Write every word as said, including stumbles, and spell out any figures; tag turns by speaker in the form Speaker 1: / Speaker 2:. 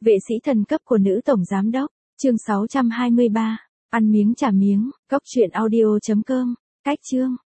Speaker 1: Vệ sĩ thần cấp của nữ tổng giám đốc, chương sáu trăm hai mươi ba, ăn miếng trả miếng, cốc truyện audio chấm com, cách chương.